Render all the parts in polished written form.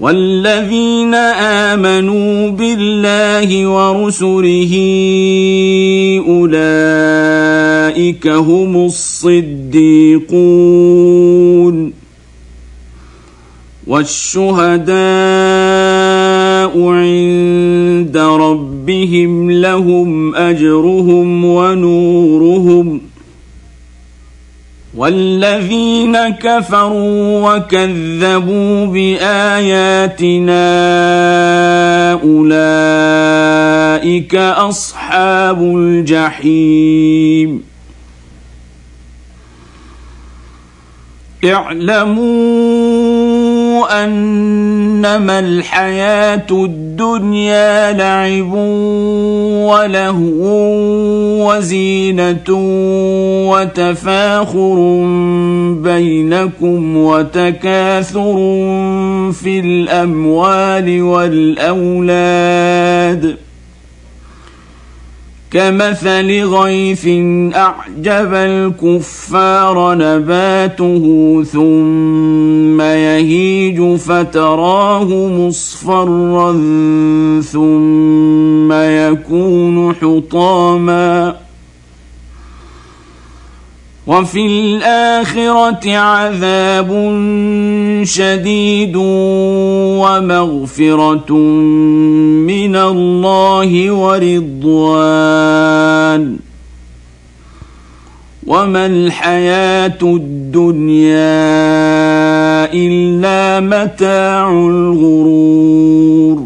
والذين آمنوا بالله ورسله أولئك هم الصديقون والشهداء عند ربهم لهم أجرهم ونورهم والذين كفروا وكذبوا بآياتنا أولئك أصحاب الجحيم اعلموا أنما الحياة الدنيا لعب ولهو وزينة وتفاخر بينكم وتكاثر في الأموال والأولاد كمثل غيث أعجب الكفار نباته ثم يهيج فتراه مصفرا ثم يكون حطاما وفي الآخرة عذاب شديد ومغفرة من الله ورضوان وما الحياة الدنيا إلا متاع الغرور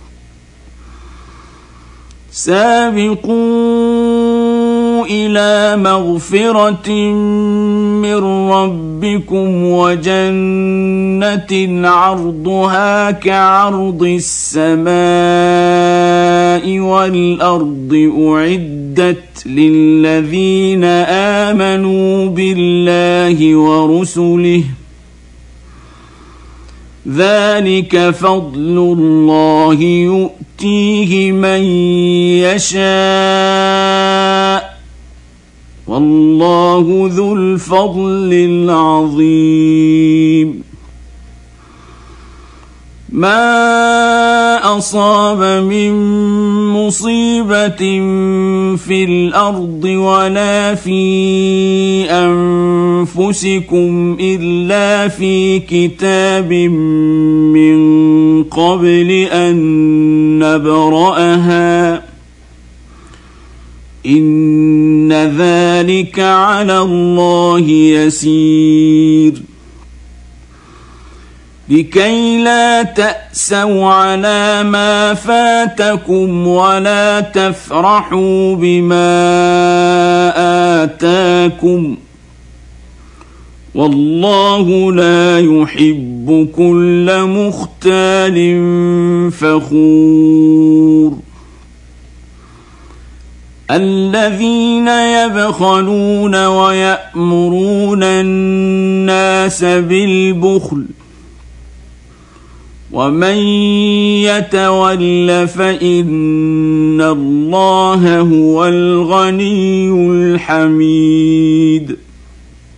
سابقوا إلى مغفرة من ربكم وجنة عرضها كعرض السماء والأرض أعدت للذين آمنوا بالله ورسله ذلك فضل الله يؤتيه من يشاء والله ذو الفضل العظيم ما أصاب من مصيبة في الأرض ولا في أنفسكم إلا في كتاب من قبل أن نبرأها إن ذلك على الله يسير لكي لا تأسوا على ما فاتكم ولا تفرحوا بما آتاكم والله لا يحب كل مختال فخور الذين يبخلون ويأمرون الناس بالبخل ومن يتول فإن الله هو الغني الحميد